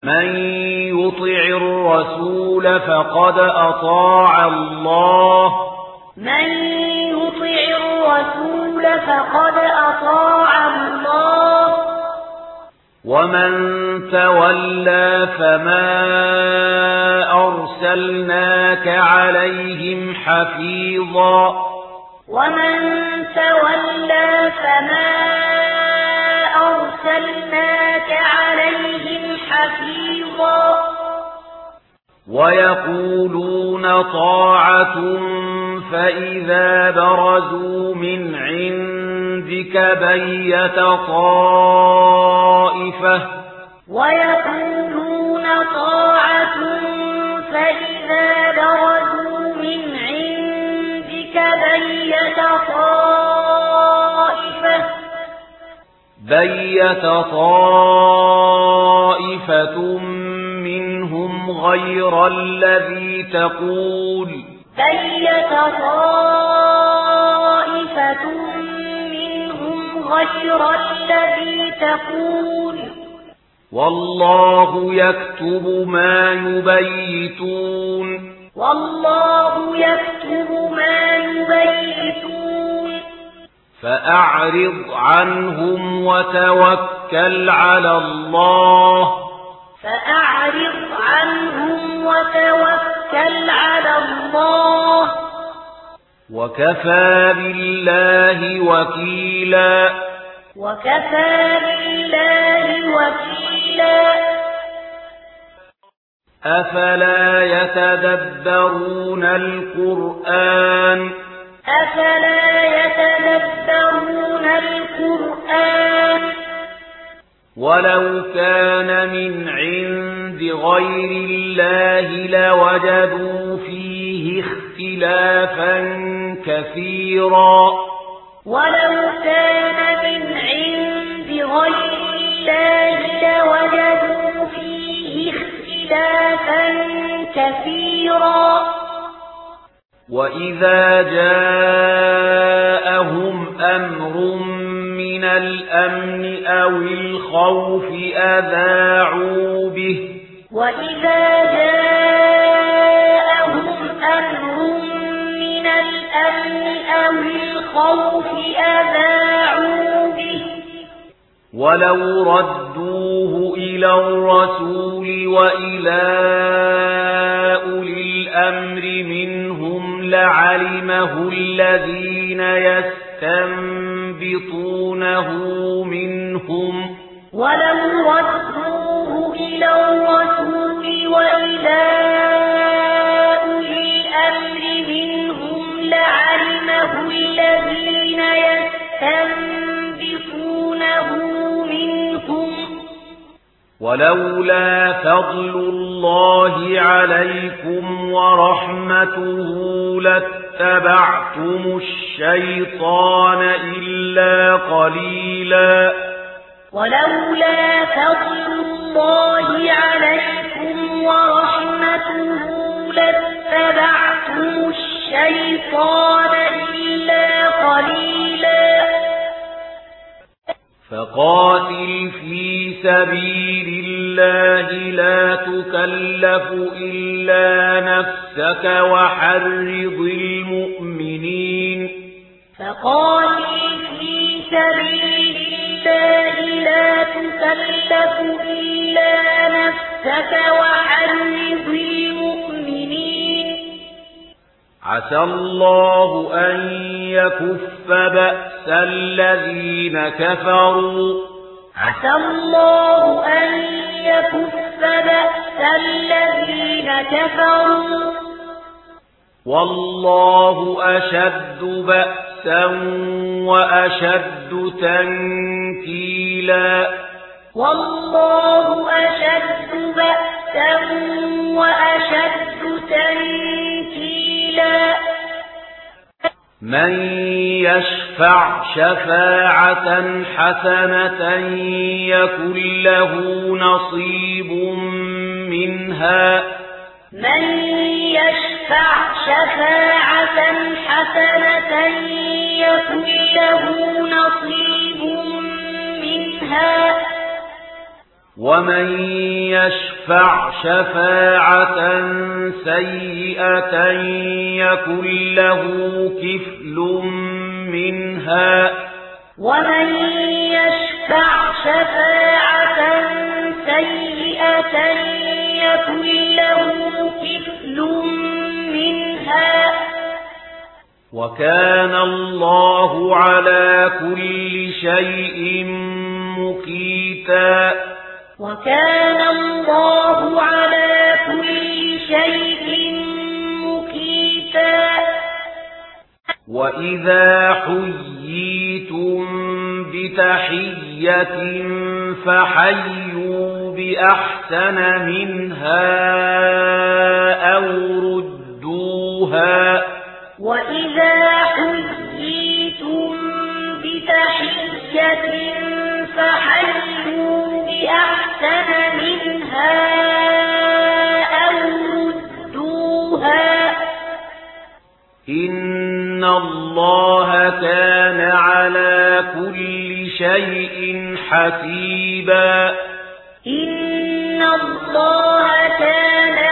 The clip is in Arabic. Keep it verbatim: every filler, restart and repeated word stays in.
من يطع الرسول فقد أطاع الله من يطع الرسول فقد أطاع الله ومن تولى فما أرسلناك عليهم حفيظا ومن تولى فما أرسلناك عليهم حفيظا ويقولون طاعة فإذا برزوا من عندك بيت طائفة ويقولون طاعة فإذا برزوا من عندك بيت طائفة بيت طائفة منهم غير الذي تقول بيت طائفة منهم غير الذي تقول والله يكتب ما يبيتون والله يكتب ما يبيتون فأعرض عنهم وتوكل على الله فأعرض عنهم وتوكل على الله وكفى بالله وكيلا وكفى بالله وكيلا أفلا يتدبرون القرآن أفلا يتدبرون القرآن ولو كان من عند غير الله لوجدوا فيه اختلافا كثيرا ولو كان من عند غير الله لوجدوا فيه اختلافا كثيرا وإذا جاءهم أمر من الأمن أو الخوف أذاعوا به وإذا جاءهم أمر من الأمن أو الخوف أذاعوا به ولو ردوه إلى الرسول وإلى أولي الأمر منهم لعلمه الذين يستنبطونه منهم ولو ردوه إلى الرسول وإلى أولي الأمر منهم لعلمه الذين يستنبطونه منهم ولولا فضل الله عليكم ورحمته لاتبعتم الشيطان إلا قليلا ولولا فضل الله عليكم ورحمته لاتبعتم الشيطان إلا قليلا فقاتل في سبيل الله لا تكلف إلا نفسك وحرض المؤمنين فقاتل في سبيل الله لا تكلف إلا نفسك وحرض المؤمنين عسى الله أن يكف بأس الذين كفروا عسى الله أن يكف بأس الذين كفروا والله أشد بأسا وأشد تنكيلا والله أشد بأسا وأشد تنكيلا من يشفع شفاعة حسنة يكن له نصيب منها من يشفع شفاعة حسنة يكن له نصيب منها ومن يشفع شفاعة سيئة يكن له كفل منها ومن يشفع شفاعة سيئة يكن له كفل منها وكان الله على كل شيء مقيتا وكان الله على كل شيء مقيتا وإذا حييتم بتحية فحيوا بأحسن منها أو ردوها وإذا حييتم بتحية فحيوا بأحسن منها أو ردوها إن الله كان على كل شيء حسيبا إن الله كان